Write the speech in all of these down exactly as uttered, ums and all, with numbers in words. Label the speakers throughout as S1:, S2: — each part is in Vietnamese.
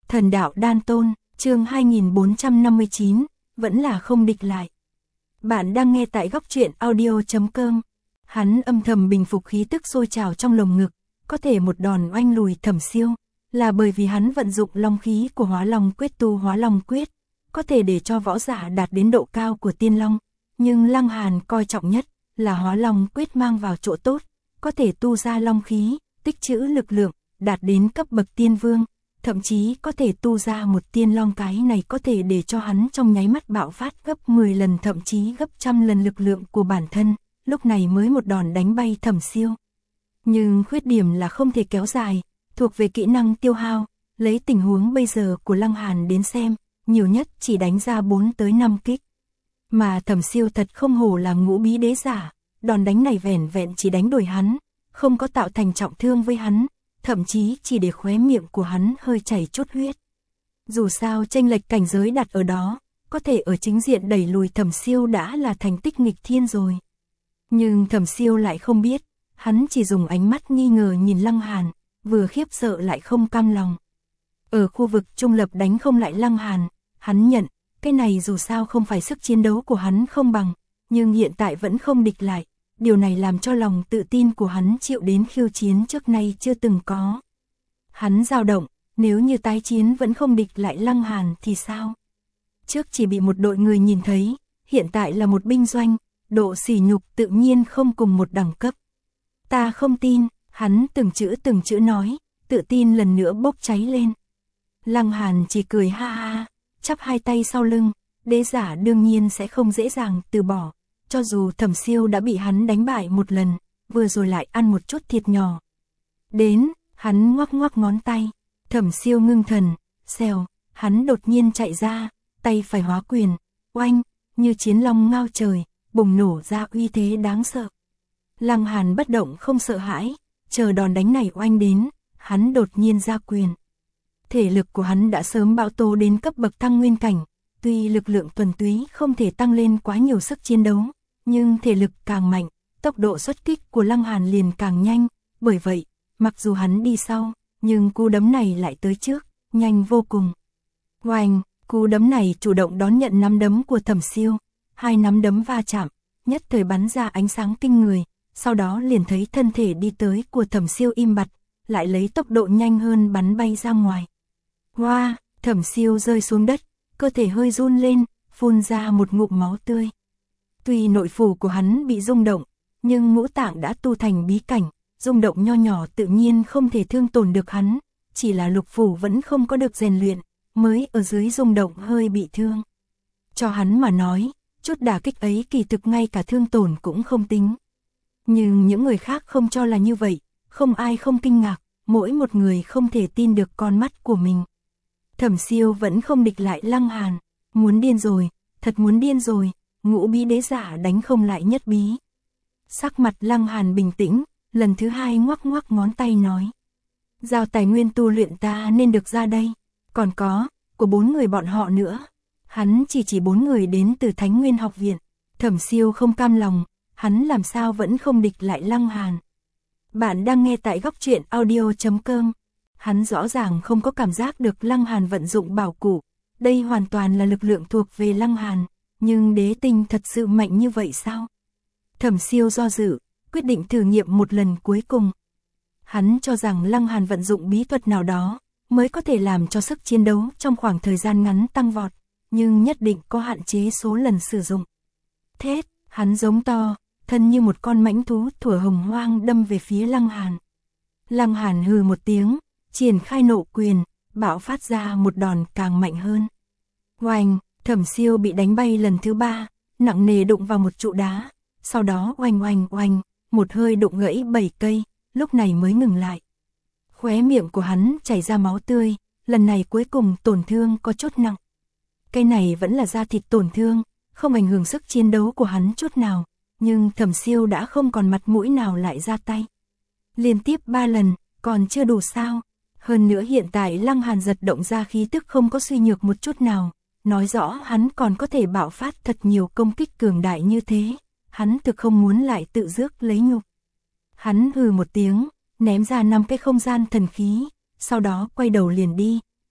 S1: Thần đạo đan tôn, chương hai nghìn bốn trăm năm mươi chín, vẫn là không địch lại. Bạn đang nghe tại góc truyện audio chấm com. Hắn âm thầm bình phục khí tức sôi trào trong lồng ngực, có thể một đòn oanh lùi Thẩm Siêu, là bởi vì hắn vận dụng long khí của Hóa Long Quyết tu Hóa Long Quyết, có thể để cho võ giả đạt đến độ cao của tiên long, nhưng Lăng Hàn coi trọng nhất là Hóa Long Quyết mang vào chỗ tốt, có thể tu ra long khí, tích trữ lực lượng, đạt đến cấp bậc tiên vương, thậm chí có thể tu ra một tiên long, cái này có thể để cho hắn trong nháy mắt bạo phát gấp mười lần thậm chí gấp trăm lần lực lượng của bản thân, lúc này mới một đòn đánh bay Thẩm Siêu. Nhưng khuyết điểm là không thể kéo dài, thuộc về kỹ năng tiêu hao, lấy tình huống bây giờ của Lăng Hàn đến xem, nhiều nhất chỉ đánh ra bốn tới năm kích. Mà Thẩm Siêu thật không hổ là ngũ bí đế giả, đòn đánh này vẻn vẹn chỉ đánh đuổi hắn, không có tạo thành trọng thương với hắn, thậm chí chỉ để khóe miệng của hắn hơi chảy chút huyết. Dù sao chênh lệch cảnh giới đặt ở đó, có thể ở chính diện đẩy lùi Thẩm Siêu đã là thành tích nghịch thiên rồi. Nhưng Thẩm Siêu lại không biết, hắn chỉ dùng ánh mắt nghi ngờ nhìn Lăng Hàn, vừa khiếp sợ lại không cam lòng. Ở khu vực trung lập đánh không lại Lăng Hàn, hắn nhận, cái này dù sao không phải sức chiến đấu của hắn không bằng, nhưng hiện tại vẫn không địch lại. Điều này làm cho lòng tự tin của hắn chịu đến khiêu chiến trước nay chưa từng có. Hắn dao động, nếu như tái chiến vẫn không địch lại Lăng Hàn thì sao? Trước chỉ bị một đội người nhìn thấy, hiện tại là một binh doanh, độ sỉ nhục tự nhiên không cùng một đẳng cấp. Ta không tin, hắn từng chữ từng chữ nói, tự tin lần nữa bốc cháy lên. Lăng Hàn chỉ cười ha ha, chắp hai tay sau lưng, đế giả đương nhiên sẽ không dễ dàng từ bỏ. Cho dù Thẩm Siêu đã bị hắn đánh bại một lần, vừa rồi lại ăn một chút thiệt nhỏ. Đến, hắn ngoắc ngoắc ngón tay, Thẩm Siêu ngưng thần, xèo, hắn đột nhiên chạy ra, tay phải hóa quyền, oanh, như chiến long ngao trời, bùng nổ ra uy thế đáng sợ. Lăng Hàn bất động không sợ hãi, chờ đòn đánh này oanh đến, hắn đột nhiên ra quyền. Thể lực của hắn đã sớm bão tố đến cấp bậc thăng nguyên cảnh, tuy lực lượng thuần túy không thể tăng lên quá nhiều sức chiến đấu, nhưng thể lực càng mạnh, tốc độ xuất kích của Lăng Hàn liền càng nhanh, bởi vậy, mặc dù hắn đi sau, nhưng cú đấm này lại tới trước, nhanh vô cùng. Oanh, cú đấm này chủ động đón nhận nắm đấm của Thẩm Siêu, hai nắm đấm va chạm, nhất thời bắn ra ánh sáng kinh người, sau đó liền thấy thân thể đi tới của Thẩm Siêu im bặt, lại lấy tốc độ nhanh hơn bắn bay ra ngoài. Hoa, wow, Thẩm Siêu rơi xuống đất, cơ thể hơi run lên, phun ra một ngụm máu tươi. Tuy nội phủ của hắn bị rung động, nhưng ngũ tạng đã tu thành bí cảnh, rung động nho nhỏ tự nhiên không thể thương tổn được hắn, chỉ là lục phủ vẫn không có được rèn luyện, mới ở dưới rung động hơi bị thương. Cho hắn mà nói, chút đả kích ấy kỳ thực ngay cả thương tổn cũng không tính. Nhưng những người khác không cho là như vậy, không ai không kinh ngạc, mỗi một người không thể tin được con mắt của mình. Thẩm Siêu vẫn không địch lại Lăng Hàn, muốn điên rồi, thật muốn điên rồi, ngũ bí đế giả đánh không lại nhất bí. Sắc mặt Lăng Hàn bình tĩnh, lần thứ hai ngoắc ngoắc ngón tay nói. Giao tài nguyên tu luyện ta nên được ra đây, còn có, của bốn người bọn họ nữa. Hắn chỉ chỉ bốn người đến từ Thánh Nguyên học viện. Thẩm Siêu không cam lòng, hắn làm sao vẫn không địch lại Lăng Hàn. Bạn đang nghe tại góc truyện audio chấm com. Hắn rõ ràng không có cảm giác được Lăng Hàn vận dụng bảo cụ, đây hoàn toàn là lực lượng thuộc về Lăng Hàn, nhưng đế tinh thật sự mạnh như vậy sao? Thẩm Siêu do dự, quyết định thử nghiệm một lần cuối cùng. Hắn cho rằng Lăng Hàn vận dụng bí thuật nào đó, mới có thể làm cho sức chiến đấu trong khoảng thời gian ngắn tăng vọt, nhưng nhất định có hạn chế số lần sử dụng. Thét, hắn giống to, thân như một con mãnh thú thuở hồng hoang đâm về phía Lăng Hàn. Lăng Hàn hừ một tiếng, triển khai nộ quyền, bạo phát ra một đòn càng mạnh hơn. Oanh, Thẩm Siêu bị đánh bay lần thứ ba, nặng nề đụng vào một trụ đá, sau đó oanh oanh oanh, một hơi đụng gãy bảy cây, lúc này mới ngừng lại. Khóe miệng của hắn chảy ra máu tươi, lần này cuối cùng tổn thương có chút nặng. Cái này vẫn là da thịt tổn thương, không ảnh hưởng sức chiến đấu của hắn chút nào, nhưng Thẩm Siêu đã không còn mặt mũi nào lại ra tay. Liên tiếp ba lần, còn chưa đủ sao? Hơn nữa hiện tại Lăng Hàn giật động ra khí tức không có suy nhược một chút nào, nói rõ hắn còn có thể bạo phát thật nhiều công kích cường đại như thế, hắn thực không muốn lại tự rước lấy nhục. Hắn hừ một tiếng, ném ra năm cái không gian thần khí, sau đó quay đầu liền đi,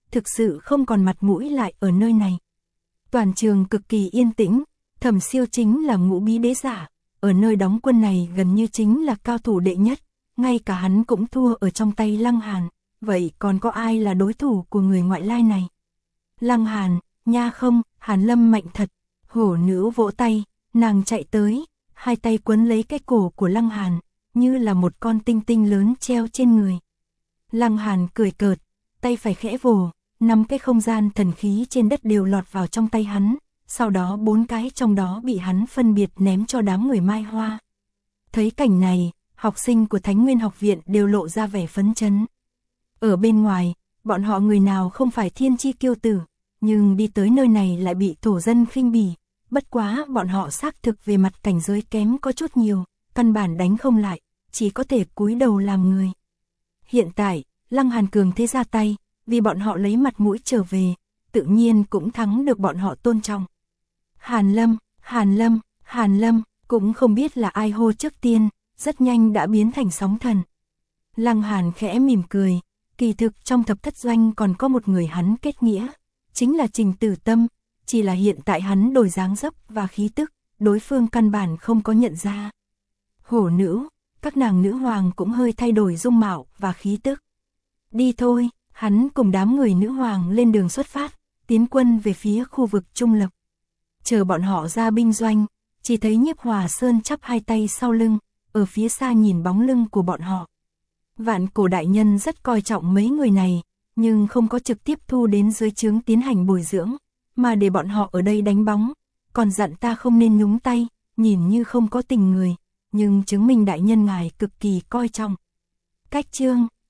S1: thực sự không còn mặt mũi lại ở nơi này. Toàn trường cực kỳ yên tĩnh, Thẩm Siêu chính là ngũ bí đế giả, ở nơi đóng quân này gần như chính là cao thủ đệ nhất, ngay cả hắn cũng thua ở trong tay Lăng Hàn, vậy còn có ai là đối thủ của người ngoại lai này? Lăng Hàn, nha không, Hàn Lâm mạnh thật. Hổ nữ vỗ tay, nàng chạy tới, hai tay quấn lấy cái cổ của Lăng Hàn, như là một con tinh tinh lớn treo trên người. Lăng Hàn cười cợt, tay phải khẽ vồ, năm cái không gian thần khí trên đất đều lọt vào trong tay hắn, sau đó bốn cái trong đó bị hắn phân biệt ném cho đám người Mai Hoa. Thấy cảnh này, học sinh của Thánh Nguyên học viện đều lộ ra vẻ phấn chấn. Ở bên ngoài, bọn họ người nào không phải thiên chi kiêu tử, nhưng đi tới nơi này lại bị thổ dân khinh bỉ, bất quá bọn họ xác thực về mặt cảnh giới kém có chút nhiều, căn bản đánh không lại, chỉ có thể cúi đầu làm người. Hiện tại, Lăng Hàn cường thế ra tay, vì bọn họ lấy mặt mũi trở về, tự nhiên cũng thắng được bọn họ tôn trọng. Hàn Lâm, Hàn Lâm, Hàn Lâm, cũng không biết là ai hô trước tiên, rất nhanh đã biến thành sóng thần. Lăng Hàn khẽ mỉm cười, kỳ thực trong thập thất doanh còn có một người hắn kết nghĩa, chính là Trình Tử Tâm, chỉ là hiện tại hắn đổi dáng dấp và khí tức, đối phương căn bản không có nhận ra. Hổ nữ, các nàng nữ hoàng cũng hơi thay đổi dung mạo và khí tức. Đi thôi, hắn cùng đám người nữ hoàng lên đường xuất phát, tiến quân về phía khu vực Trung Lập. Chờ bọn họ ra binh doanh, chỉ thấy Nhiếp Hòa Sơn chắp hai tay sau lưng, ở phía xa nhìn bóng lưng của bọn họ. Vạn Cổ đại nhân rất coi trọng mấy người này, nhưng không có trực tiếp thu đến dưới trướng tiến hành bồi dưỡng, mà để bọn họ ở đây đánh bóng, còn dặn ta không nên nhúng tay, nhìn như không có tình người, nhưng chứng minh đại nhân ngài cực kỳ coi trọng. Cách chương